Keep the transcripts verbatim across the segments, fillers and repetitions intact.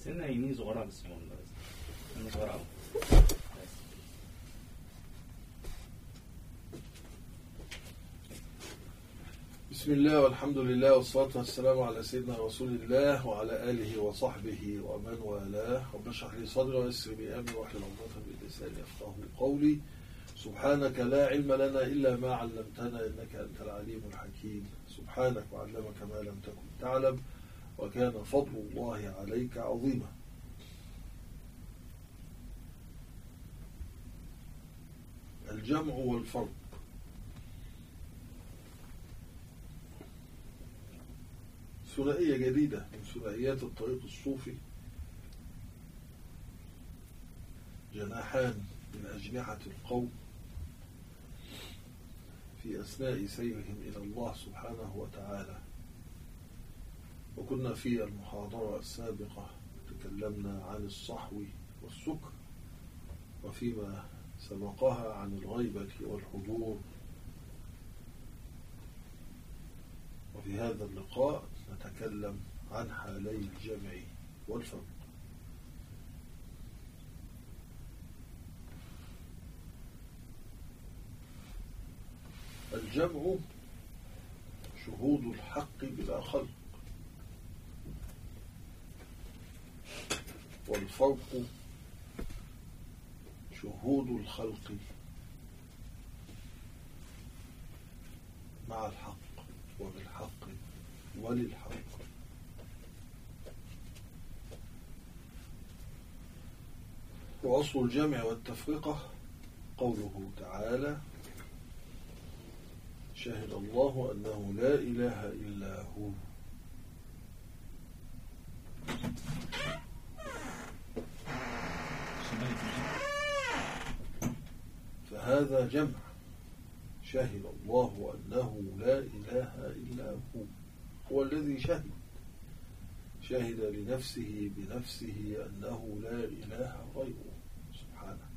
سنة يمين صغيرة بس سنة صغيرة أوي. بسم الله والحمد لله والصلاة والسلام على سيدنا رسول الله وعلى آله وصحبه ومن والاه. رب اشرح لي صدري ويسر لي أمري واحلل عقدة من لساني يفقهوا قولي. سبحانك لا علم لنا إلا ما علمتنا إنك أنت العليم الحكيم. سبحانك وعلمك ما لم تكن تعلم وكان فضل الله عليك عظيما. الجمع والفرق. ثنائية جديدة من ثنائيات الطريق الصوفي، جناحان من أجنحة القوم في أثناء سيرهم إلى الله سبحانه وتعالى. وكنا في المحاضرة السابقة تكلمنا عن الصحو والسكر، وفيما سبقها عن الغيبة والحضور. وفي هذا اللقاء نتكلم عن حالي الجمع والفرق. الجمع شهود الحق بلا خلق، والفرق شهود الخلق مع الحق وبالحق وللحق. وأصل الجمع والتفرقة قوله تعالى: شهد الله أنه لا إله إلا هو. فهذا جمع، شهد الله أنه لا إله إلا هو، هو الذي شهد شهد لنفسه بنفسه أنه لا إله غيره سبحانه.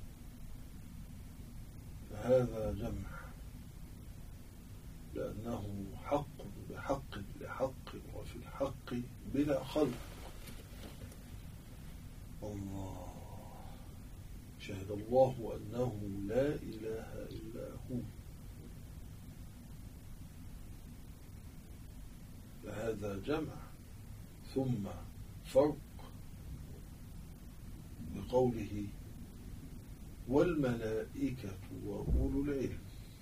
فهذا جمع لأنه حق بحق لحق وفي الحق بلا خلق. الله شهد الله أنه لا إله إلا هو، فهذا جمع. ثم فرق بقوله: والملائكة وأولو العلم.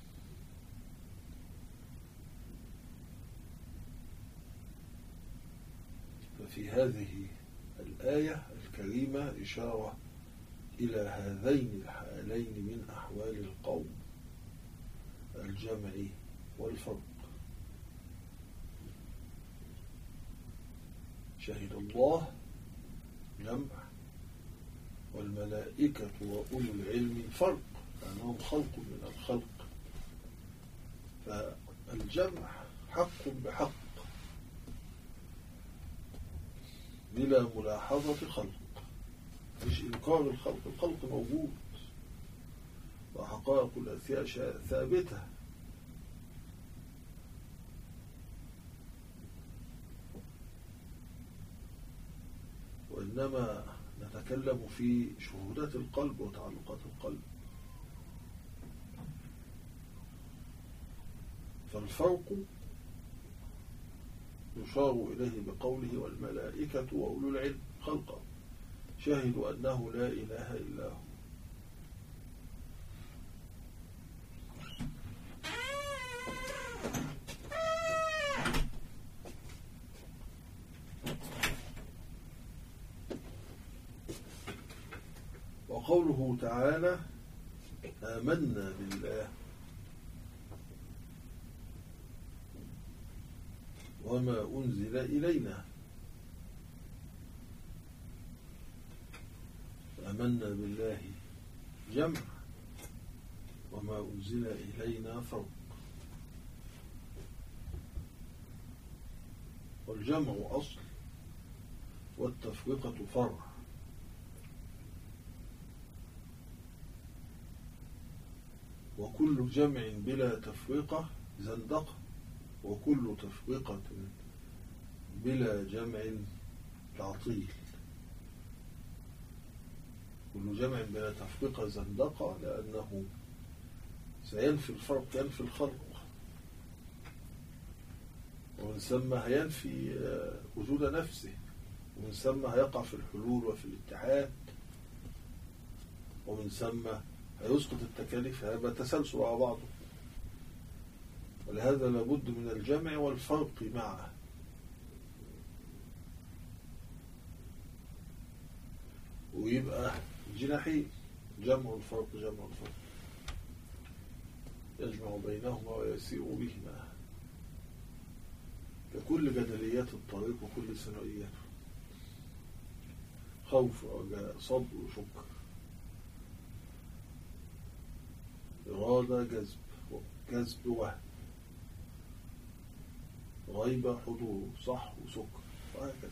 ففي هذه الآية الكريمة إشارة إلى هذين الحالين من أحوال القوم، الجمع والفرق. شهد الله جمع، والملائكة وأولو العلم فرق، لأنهم خلق من الخلق. فالجمع حق بحق بلا ملاحظة خلق، مش إنكار الخلق، الخلق موجود وحقائق الأشياء ثابتة. وإنما نتكلم في شهودات القلب وتعلقات القلب. فالفرق يشار إليه بقوله: والملائكة وأولو العلم خلقا شهدوا أنه لا إله إلا هو. وقوله تعالى: آمنا بالله وما أنزل إلينا. آمنا بالله جمع، وما أنزل إلينا فرق. والجمع أصل والتفرقة فرع. وكل جمع بلا تفرقة زندقة، وكل تفرقة بلا جمع تعطيل. كل جمع بلا تفرقة زندقة، لأنه سينفي الفرق، ينفي الخلق، ومن ثم هينفي وجود نفسه، ومن ثم هيقع في الحلول وفي الاتحاد، ومن ثم هيسقط التكاليف، هيبقى تسلسل على بعضه. ولهذا لابد من الجمع والفرق معه. ويبقى جناحين، جمع الفرق جمع الفرق، يجمع بينهما ويسير بهما، ككل جدليات الطريق وكل ثنائياته، خوف ورجاء، صبر وشكر، إرادة جذب، جذب وهم، غيبة حضور، صح وسكر، وهكذا.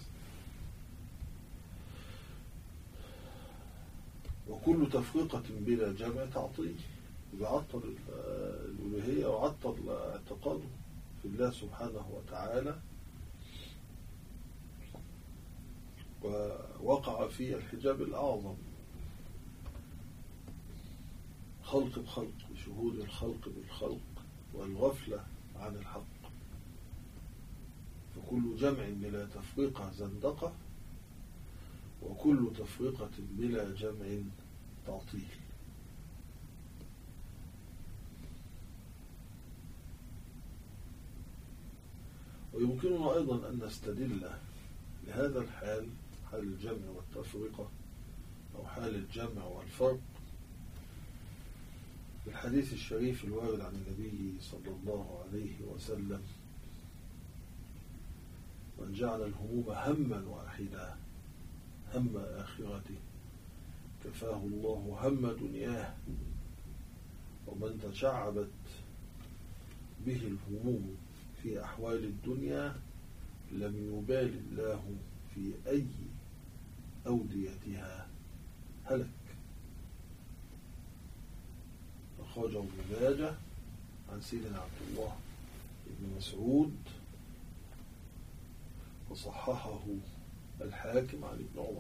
وكل تفرقة بلا جمع تعطيل، يعطل الألوهية وعطل اعتقاده في الله سبحانه وتعالى، ووقع في الحجاب الأعظم، خلق بخلق، بشهود الخلق بالخلق، والغفلة عن الحق. فكل جمع بلا تفرقة زندقة، وكل تفرقة بلا جمع تعطيل. ويمكننا أيضا أن نستدل لهذا الحال، حال الجمع والتفرقة، أو حال الجمع والفرق، بالحديث الشريف الوارد عن النبي صلى الله عليه وسلم: من جعل الهموم هما واحدا، هم آخرته، كفاه الله هم دنياه. ومن تشعبت به الهموم في أحوال الدنيا لم يبال الله في أي أوديتها هلك. أخرجه ابن ماجه عن سيدنا عبد الله بن مسعود، وصححه الحاكم عن ابن عمر.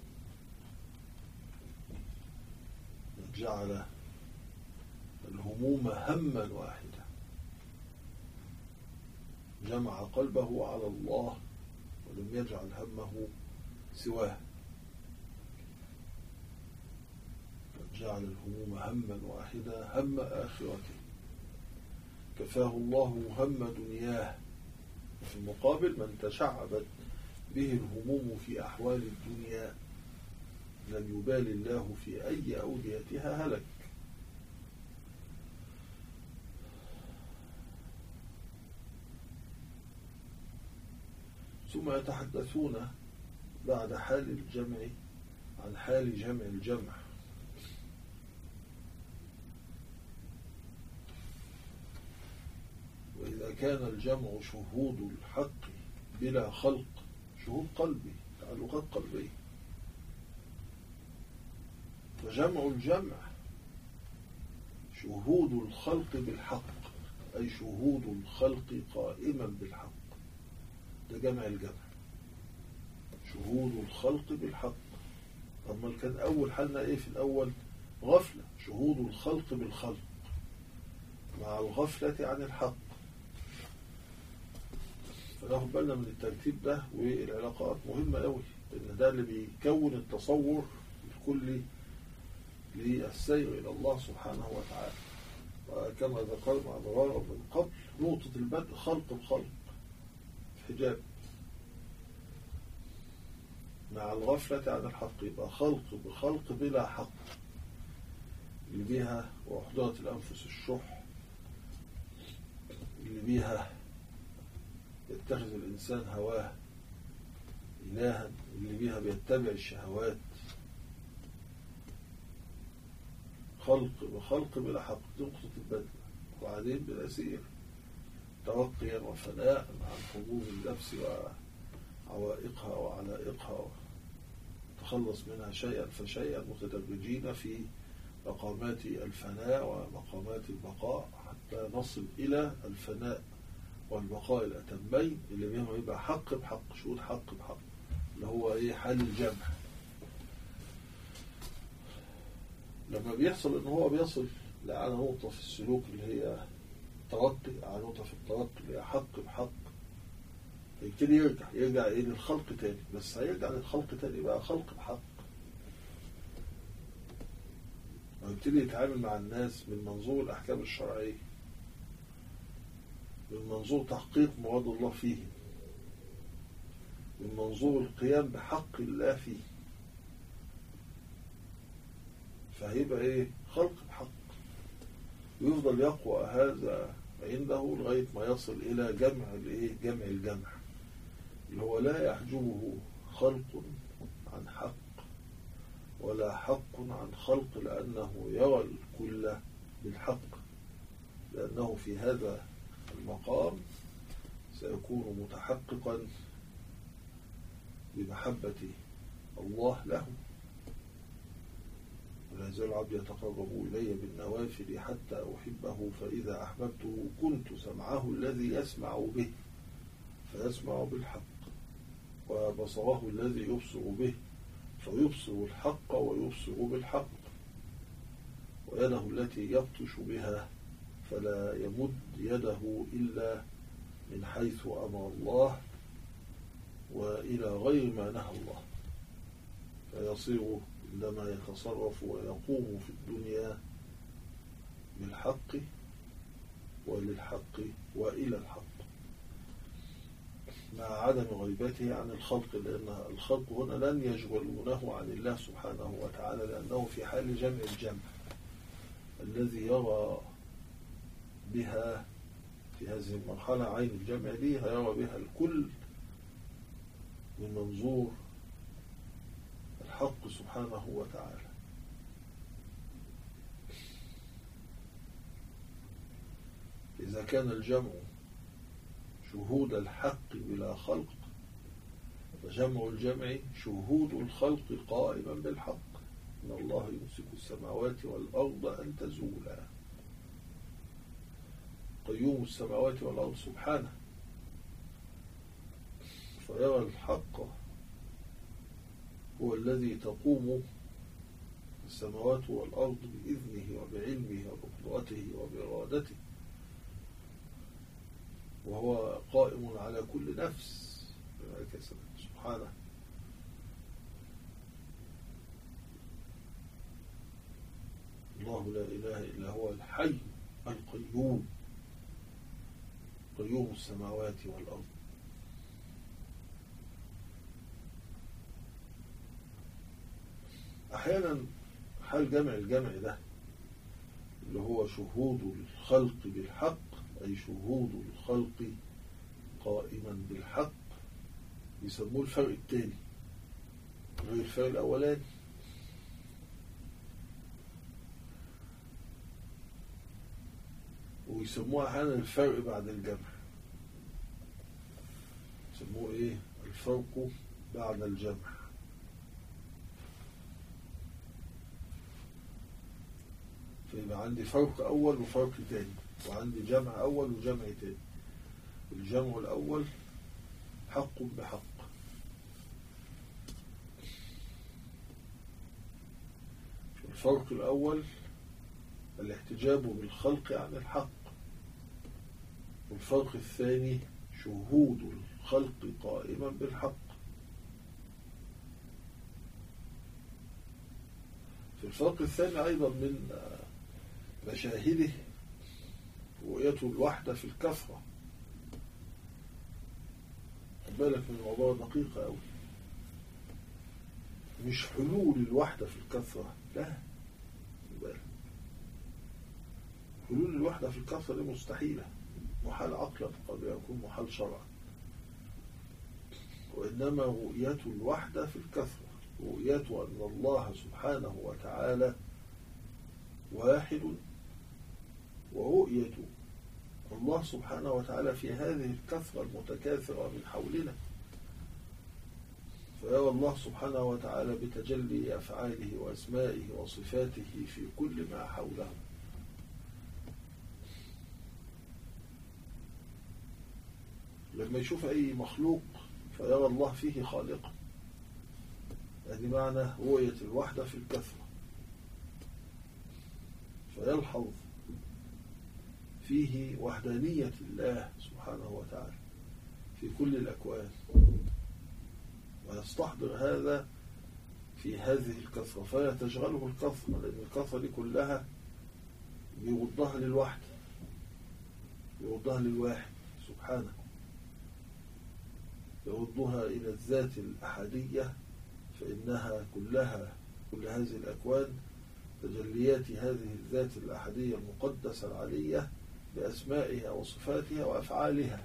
من جعل الهموم هما واحدا، جمع قلبه على الله ولم يجعل همه سواه. من جعل الهموم هما واحدا، هم آخرته، كفاه الله هم دنياه. في المقابل: من تشعبت به الهموم في أحوال الدنيا لم يبال الله في أي أوديتها هلك. ثم يتحدثون بعد حال الجمع عن حال جمع الجمع. وإذا كان الجمع شهود الحق بلا خلق، شهود قلبي، تعلقات قلبية، فجمع الجمع شهود الخلق بالحق، أي شهود الخلق قائما بالحق. ده جمع الجمع، شهود الخلق بالحق. طب كان أول حالنا إيه في الأول؟ غفلة، شهود الخلق بالخلق مع الغفلة عن الحق. فناخد بالنا من الترتيب ده، والعلاقات مهمة قوي، لأن ده اللي بيكون التصور الكلي للسير إلى الله سبحانه وتعالى. وكما ذكرنا أضرارا من قبل، نقطة البدء خلق بخلق، حجاب مع الغفلة عن الحق، يبقى خلق بخلق بلا حق، اللي بيها وحدات الأنفس الشح، اللي بيها يتخذ الإنسان هواه إلها، اللي بيها بيتبع الشهوات. خلق بخلق بلا حق، نقطة البدء. وبعدين بالأسير توقيا وفناء عن حظوظ النفس وعوائقها وعلائقها، تخلص منها شيئا فشيئا، متدرجين في مقامات الفناء ومقامات البقاء، حتى نصل إلى الفناء والبقاء الأتمين، اللي بيهم يبقى حق بحق، شهود حق بحق، اللي هو إيه؟ حال الجمع. لما بيحصل ان هو بيصل لأعلى نقطة في السلوك اللي هي الترقي، أعلى نقطة في الترقي اللي هي حق بحق، يبتدي يرجع يرجع ايه للخلق تاني، بس هيرجع للخلق تاني بقى خلق بحق، ويبتدي يتعامل مع الناس من منظور الأحكام الشرعية، من منظور تحقيق مراد الله فيه، من منظور القيام بحق الله فيه، فهيبقى ايه خلق بحق، ويفضل يقوى هذا عنده لغاية ما يصل إلى جمع الايه جمع الجمع، اللي هو لا يحجبه خلق عن حق ولا حق عن خلق، لأنه يرى الكل بالحق، لأنه في هذا المقام سيكون متحققا بمحبة الله له. ولا يزال العبد يتقرب إلي بالنوافل حتى أحبه، فإذا أحببته كنت سمعه الذي يسمع به فيسمع بالحق، وبصره الذي يبصر به فيبصر الحق ويبصر بالحق، ويده التي يبطش بها فلا يمد يده إلا من حيث أمر الله وإلى غير ما نهى الله، فيصير عندما يتصرف ويقوم في الدنيا بالحق وللحق وإلى الحق، مع عدم غيبته عن الخلق، لأن الخلق هنا لن يشغلونه عن الله سبحانه وتعالى، لأنه في حال جمع الجمع الذي يرى بها في هذه المرحلة عين الجمع دي، هيرى بها الكل من منظور الحق سبحانه وتعالى. إذا كان الجمع شهود الحق بلا خلق، فجمع الجمع شهود الخلق قائما بالحق، إن الله يمسك السماوات والأرض أن تزولا، قيوم السماوات والأرض سبحانه، فيرى الحق هو الذي تقوم السماوات والأرض بإذنه وبعلمه وبقدرته وبإرادته، وهو قائم على كل نفس بما كسبت سبحانه. الله لا إله إلا هو الحي القيوم، قيوم السماوات والأرض. أحيانا حال جمع الجمع ده اللي هو شهود الخلق بالحق، أي شهود الخلق قائما بالحق، يسموه الفرق الثاني غير الفرق الأولاني. ويسموه أحيانا الفرق بعد الجمع، يسموه إيه الفرق بعد الجمع. فيبقى عندي فرق أول وفرق تاني، وعندي جمع أول وجمع تاني. الجمع الأول حق بحق، الفرق الأول الاحتجاب بالخلق عن الحق، والفرق الثاني شهود الخلق قائما بالحق. في الفرق الثاني أيضا من مشاهده رؤيته الوحدة في الكثرة. خد بالك من الموضوع دقيق أوي، مش حلول الوحدة في الكثرة، لا، خد بالك حلول الوحدة في الكثرة دي مستحيلة، محال عقلا قد يكون محال شرعا، وإنما رؤية الوحدة في الكثرة، رؤية أن الله سبحانه وتعالى واحد، ورؤية الله سبحانه وتعالى في هذه الكثرة المتكاثرة من حولنا، فيرى الله سبحانه وتعالى بتجلي أفعاله وأسمائه وصفاته في كل ما حوله. لما يشوف أي مخلوق فيرى الله فيه خالقا، هذه معنى رؤية الوحدة في الكثرة. فيلحظ فيه وحدانية الله سبحانه وتعالى في كل الأكوان، ويستحضر هذا في هذه الكثرة، فلا تشغله الكثرة، لأن الكثرة دي كلها بيوضها للوحد، يوضها للواحد سبحانه، يوضها إلى الذات الأحدية، فإنها كلها كل هذه الأكوان تجليات هذه الذات الأحدية المقدسة العلية بأسمائها وصفاتها وأفعالها.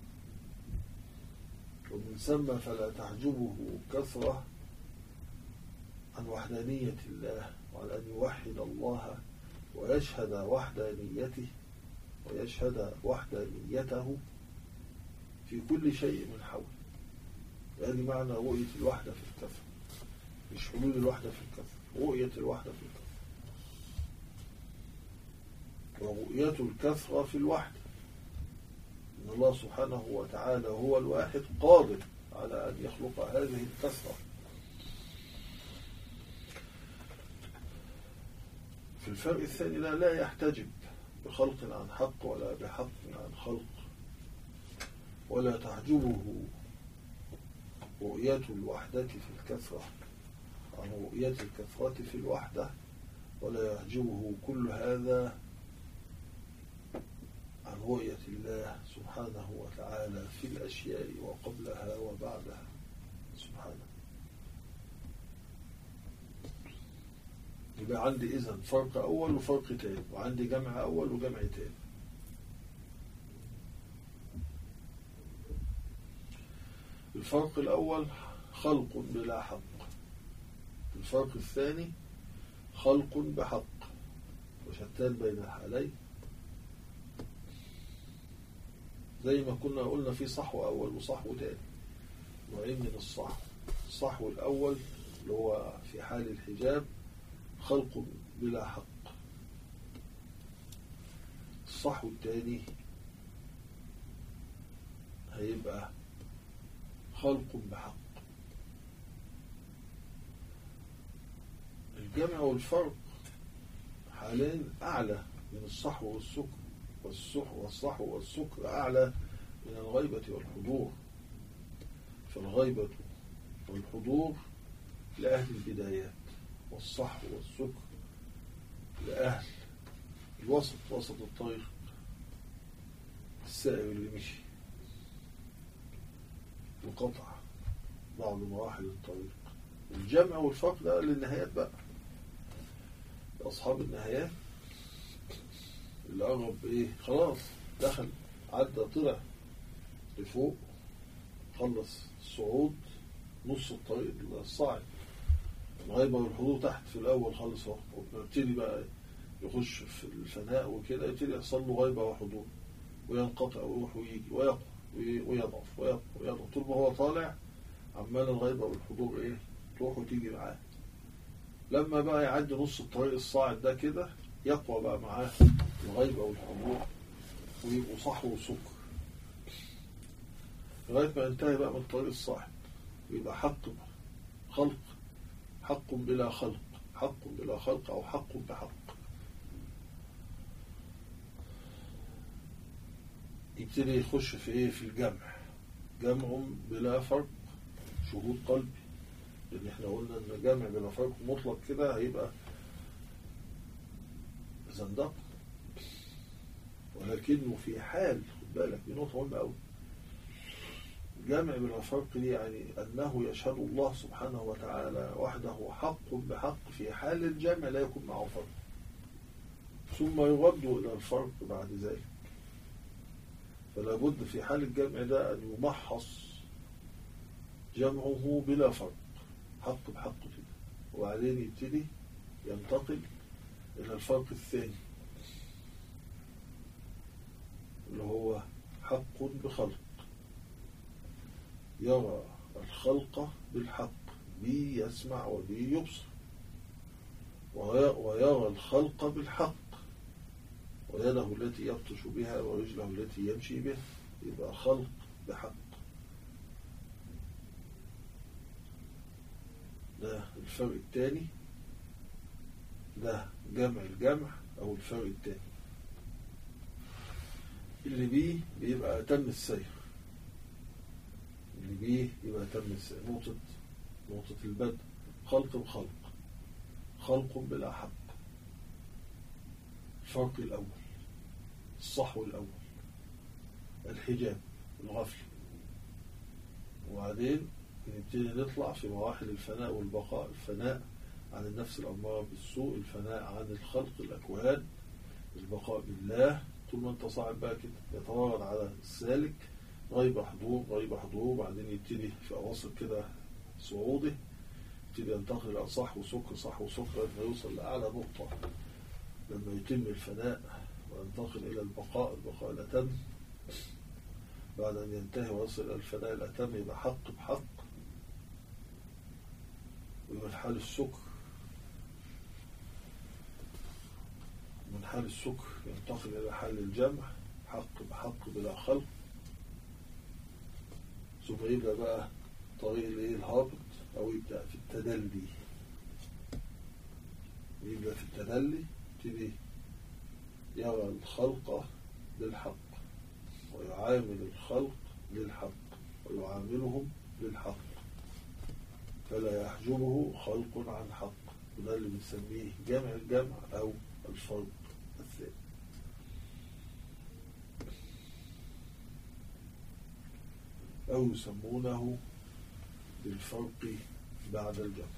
ومن ثم فلا تحجبه كثرة عن وحدانية الله، وعن أن يوحد الله ويشهد وحدانيته ويشهد وحدانيته في كل شيء من حوله. يعني معنى رؤية الوحدة في الكثرة، مش حلول الوحدة في الكثرة، رؤية الوحدة في الكثرة، ورؤية الكثرة في الوحدة. إن الله سبحانه وتعالى هو الواحد قادر على أن يخلق هذه الكثرة. في الفرق الثاني لا, لا يحتجب بخلق عن حق ولا بحق عن خلق، ولا تحجبه رؤية الوحدة في الكثرة عن رؤية الكثرة في الوحدة، ولا يحجبه كل هذا عن رؤية الله سبحانه وتعالى في الأشياء وقبلها وبعدها سبحانه. يبقى عندي إذن فرق أول وفرق تاني، وعندي جمع أول وجمع تاني. الفرق الأول خلق بلا حق، الفرق الثاني خلق بحق، وشتان بين الحالين. زي ما كنا قلنا في صحو أول وصحو تاني، نوعين من الصحو. الصحو الأول اللي هو في حال الحجاب خلق بلا حق، الصحو الثاني هيبقى خلق بحق. الجمع والفرق حالين أعلى من الصحو والسكر، والصحو والصحو والسكر أعلى من الغيبة والحضور. فالغيبة والحضور لأهل البدايات، والصحو والسكر لأهل الوسط، وسط الطريق السائر اللي مشي وقطع بعض مراحل الطريق. الجمع والفرق ده للنهايات بقى، أصحاب النهايات اللي قرب إيه خلاص دخل عدى طلع لفوق، خلص الصعود نص الطريق الصاعد. الغيبة والحضور تحت في الأول خالص اهو، ويبتدي بقى يخش في الفناء وكده، يبتدي يحصل له غيبة وحضور، وينقطع ويروح ويجي ويقع ويضعف ويقع ويضعف. طول ما هو طالع عمال الغيبة والحضور إيه تروح وتيجي معاه. لما بقى يعدي نص الطريق الصاعد ده كده يقوى بقى معاه الغيبة والحضور، ويبقوا صحو وسكر لغاية ما ينتهي بقى من الطريق الصاعد، ويبقى حق خلق، حق بلا خلق، حق بلا خلق أو حق بحق. يبتدي يخش في إيه؟ في الجمع، جمع بلا فرق، شهود قلبي، لأن احنا قلنا إن جمع بلا فرق مطلق كده هيبقى زندق، ولكنه في حال، خد بالك دي نقطة مهمة أوي، جمع بلا فرق دي يعني أنه يشهد الله سبحانه وتعالى وحده حق بحق في حال الجمع لا يكون معه فرق، ثم يرد إلى الفرق بعد ذلك. فلا بد في حال الجمع ده أن يمحص جمعه بلا فرق، حق بحق كده، وبعدين يبتدي ينتقل إلى الفرق الثاني اللي هو حق بخلق، يرى الخلق بالحق، بي يسمع وبي يبصر، ويرى الخلق بالحق، ويده التي يبطش بها ورجله التي يمشي بها، يبقى خلق بحق. ده الفرق الثاني، ده جمع الجمع أو الفرق الثاني. اللي بيه بيبقى أتم السير، اللي بيه يبقى أتم السير. نقطة نقطة البدء خلق بخلق، خلق بلا حق. الفرق الأول الصحو الأول، الحجاب، الغفل. وبعدين نبتدي نطلع في مراحل الفناء والبقاء. الفناء عن النفس الأمارة بالسوء، الفناء عن الخلق الأكوان، البقاء بالله. طول ما انت صاعد بقى كده يتوارد على السالك غيب حضور غيب حضور، بعدين يبتدي في أواصل كده صعوده يبتدي ينتقل إلى صح وسكر صح وسكر فيوصل لأعلى نقطة لما يتم الفناء وينتقل إلى البقاء، البقاء الأتم. بعد أن ينتهي ويصل إلى الفناء الأتم يبقى حق بحق، ويبقى في حال السكر. من حال السكر ينتقل إلى حال الجمع، حق بحق بلا خلق. ثم يبدأ بقى طريق الهابط، أو يبدأ في التدلي. يبدأ في التدلي يبتدي يرى الخلق للحق، ويعامل الخلق للحق، ويعاملهم للحق، فلا يحجبه خلق عن حق. وده اللي بنسميه جمع الجمع أو الفرق الثاني. أو يسمونه بالفرق بعد الجمع.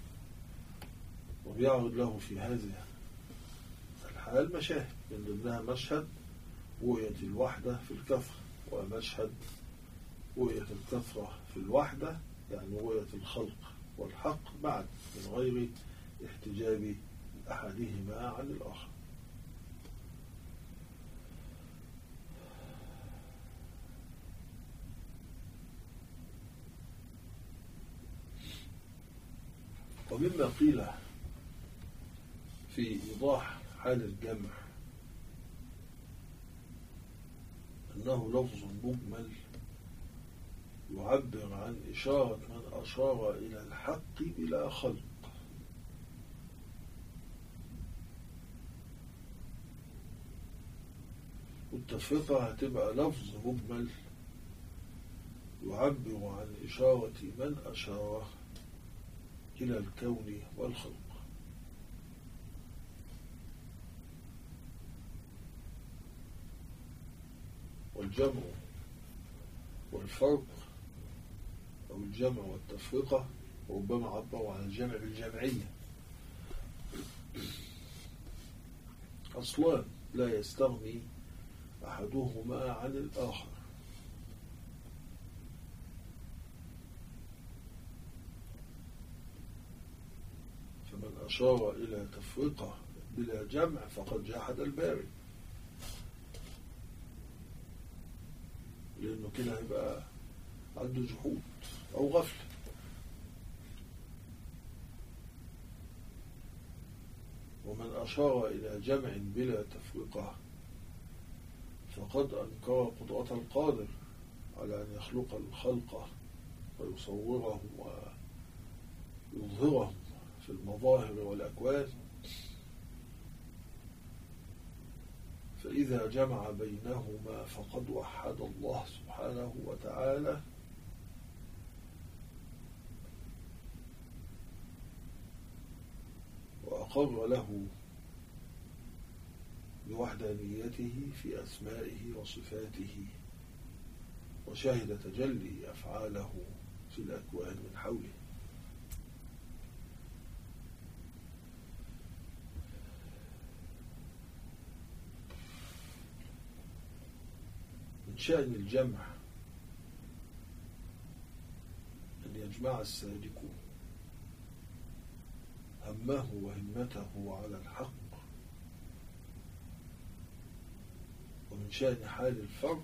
وبيعرض له في هذه الحال مشاهد، من ضمنها مشهد رؤية الوحدة في الكثرة، ومشهد رؤية الكثرة في الوحدة، يعني رؤية الخلق والحق بعد، من غير احتجاب أحدهما عن الآخر. ومما قيل في إيضاح حال الجمع أنه لفظ مجمل يعبر عن إشارة من أشار إلى الحق بلا خلق. والتفرقة هتبقى لفظ مجمل يعبر عن إشارة من أشار إلى الكون والخلق. والجمع والفرق أو الجمع والتفرقة ربما عبروا عن الجمع بالجمعية، أصلا لا يستغني أحدهما عن الآخر. فمن أشار إلى تفرقة بلا جمع فقد جحد الباري، لأنه كده هيبقى عنده جحود أو غفلة. ومن أشار إلى جمع بلا تفرقة فقد أنكر قدرة القادر على أن يخلق الخلق ويصورهم ويظهرهم في المظاهر والأكوان. فإذا جمع بينهما فقد وحد الله سبحانه وتعالى، وأقر له بوحدانيته في أسمائه وصفاته، وشهد تجلي أفعاله في الأكوان من حوله. من شأن الجمع أن يجمع السالك همه وهمته على الحق. ومن شأن حال الفرق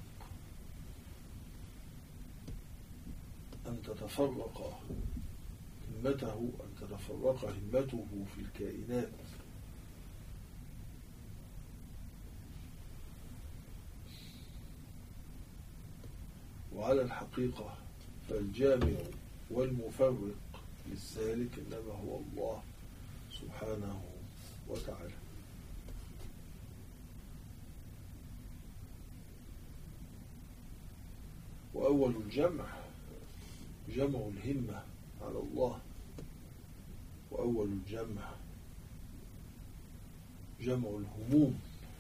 أن تتفرق همته أن تتفرق همته في الكائنات، وعلى الحقيقة فالجامع والمفرق للسالك إنما هو الله سبحانه وتعالى. وأول الجمع جمع الهمة على الله، وأول الجمع جمع الهموم،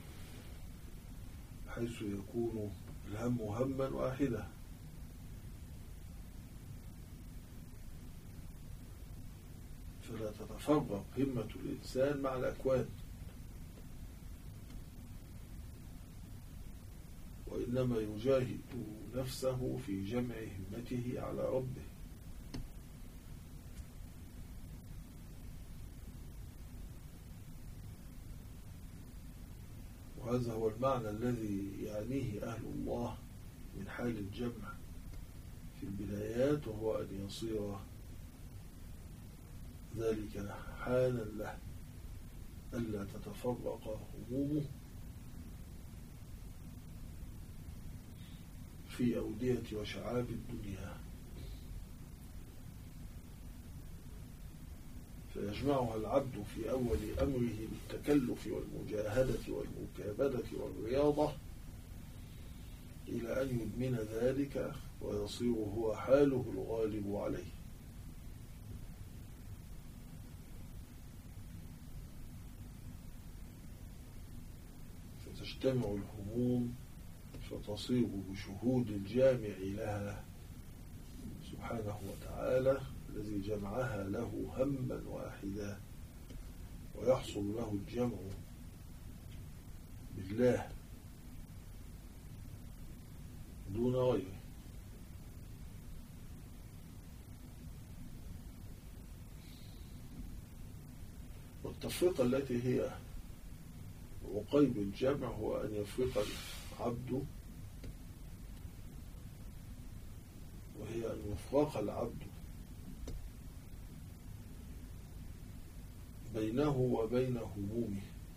حيث يكون الهم هما واحدا. فلا تتفرق همة الإنسان مع الأكوان، وإنما يجاهد نفسه في جمع همته على ربه. وهذا هو المعنى الذي يعنيه أهل الله من حال الجمع في البدايات، وهو أن يصير ذلك حالا له، ألا تتفرق همومه في أودية وشعاب الدنيا، فيجمعها العبد في أول أمره بالتكلف والمجاهدة والمكابدة والرياضة إلى أن يدمن ذلك ويصير هو حاله الغالب عليه. فتجتمع الهموم فتصير بشهود الجامع لها سبحانه وتعالى الذي جمعها له هما واحدا، ويحصل له الجمع بالله دون غيره. والتفرقة التي هي وقيب الجمع هو أن يفرق العبد، وهي أن يفرق العبد بينه وبين همومه،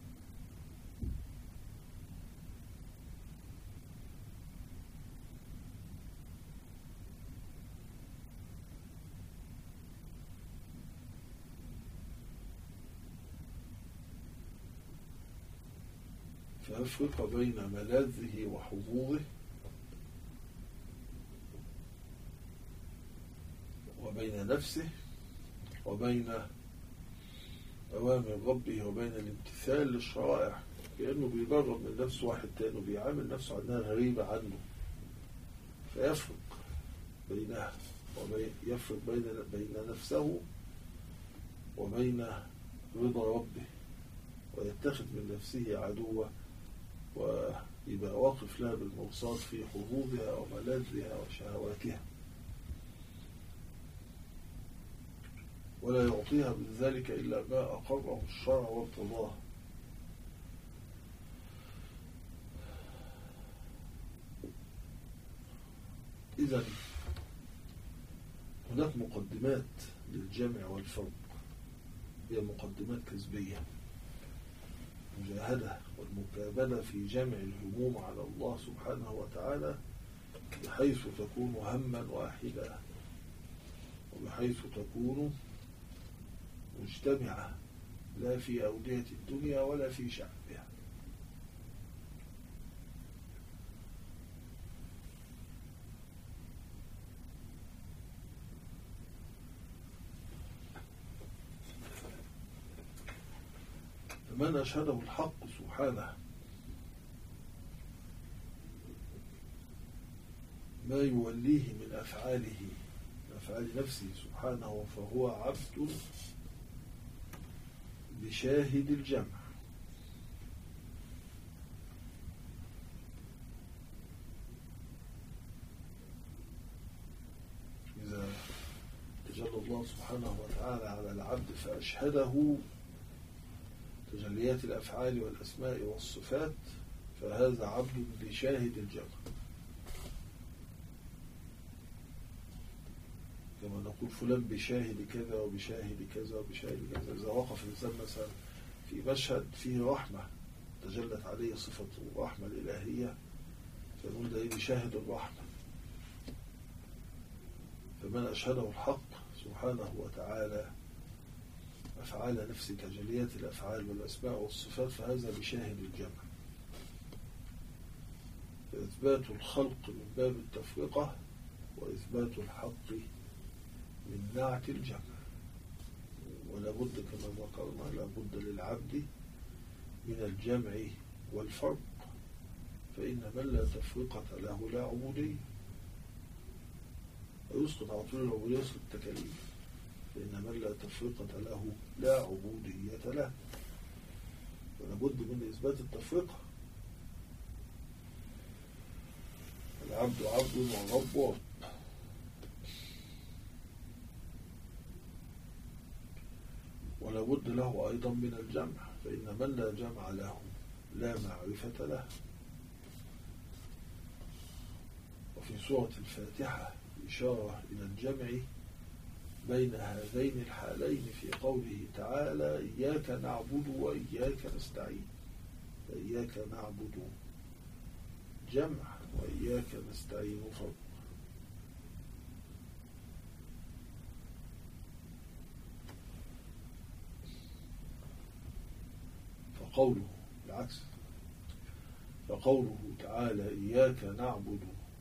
فيفرق بين ملاذه وحظوظه وبين نفسه وبين أوامر ربه وبين الامتثال للشرائع، كأنه بيجرب من نفسه واحد تاني بيعامل نفسه عنها غريبة عنه، فيفرق بينها وبين يفرق بين بين نفسه وبين رضا ربه، ويتخذ من نفسه عدوة ويبقى واقف لها بالمرصاد في حظوظها وملاذها وشهواتها، ولا يعطيها من ذلك إلا ما أقره الشرع وارتضاه. إذن هناك مقدمات للجمع والفرق، هي مقدمات كسبية، المجاهدة والمكابدة في جمع الهموم على الله سبحانه وتعالى، بحيث تكون هما واحدا، وبحيث تكون مجتمعة لا في أودية الدنيا ولا في شعبها. فمن أشهده الحق سبحانه ما يوليه من أفعاله من أفعال نفسه سبحانه، فهو عبد بشاهد الجمع. إذا تجلى الله سبحانه وتعالى على العبد فأشهده تجليات الأفعال والأسماء والصفات، فهذا عبد بشاهد الجمع، كما نقول فلان بشاهد كذا وبشاهد كذا وبشاهد كذا. إذا وقف الإنسان مثلا في مشهد فيه رحمة تجلت عليه صفة الرحمة الإلهية، فنقول ده بشاهد الرحمة. فمن أشهده الحق سبحانه وتعالى أفعال نفس تجليات الأفعال والأسماء والصفات، فهذا بشاهد الجمع. فإثبات الخلق من باب التفرقة وإثبات الحق من نعت الجمع. ولا بد كما ذكرنا لا بد للعبد من الجمع والفرق، فإن من لا تفرقة له لا عبودية، ويسقط على طول العبودية يسقط التكاليف، فإن من لا تفرقة له لا عبودية له، ولا بد من إثبات التفرقة. العبد عبد والرب رب. ولا بد له أيضا من الجمع، فإن من لا جمع له لا معرفة له. وفي سورة الفاتحة إشارة إلى الجمع بين هذين الحالين في قوله تعالى إياك نعبد وإياك نستعين. إياك نعبد جمع وإياك نستعين فرق. فقوله العكس، فقوله تعالى إياك نعبد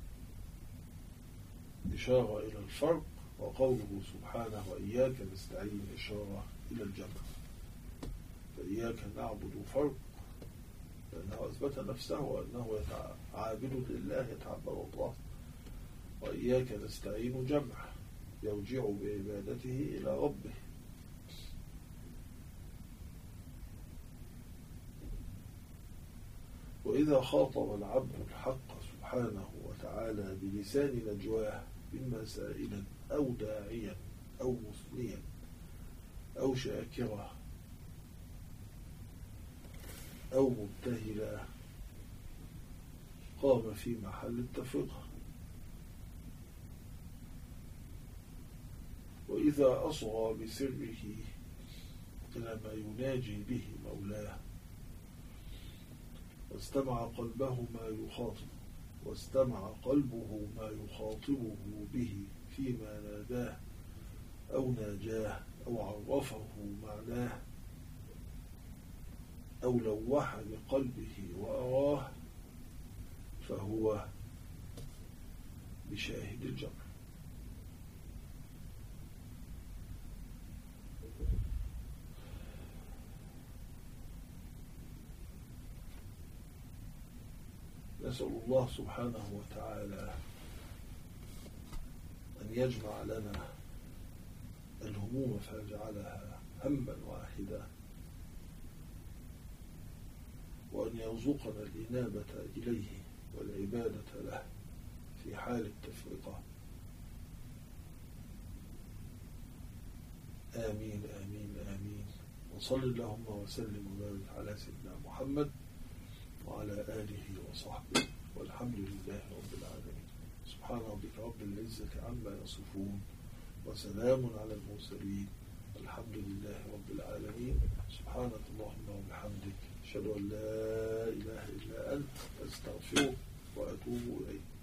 إشارة إلى الفرق، وقوله سبحانه وإياك نستعين إشارة إلى الجمع. فإياك نعبد فرق لأنه أثبت نفسه وأنه عابد لله يتعبد الله، وإياك نستعين جمع يرجع بعبادته إلى ربه. وإذا خاطب العبد الحق سبحانه وتعالى بلسان نجواه إما سائلا أو داعيا أو مثنيا أو شاكرا أو مبتهلا قام في محل التفرقة. وإذا أصغى بسره إلى ما يناجي به مولاه واستمع قلبه ما يخاطب واستمع قلبه ما يخاطبه به فيما ناداه أو ناجاه أو عرفه معناه أو لوح بقلبه وأراه فهو بشاهد الجمع. نسأل الله سبحانه وتعالى أن يجمع لنا الهموم فيجعلها هما واحدا، وأن يرزقنا الإنابة إليه والعبادة له في حال التفرقة. آمين آمين آمين. وصل اللهم وسلم وبارك على سيدنا محمد وعلى آله وصحبه، والحمد لله رب العالمين. سبحان ربك رب العزة عما يصفون وسلام على المرسلين والحمد لله رب العالمين. سبحانك اللهم وبحمدك أشهد أن لا إله إلا أنت أستغفرك وأتوب إليك.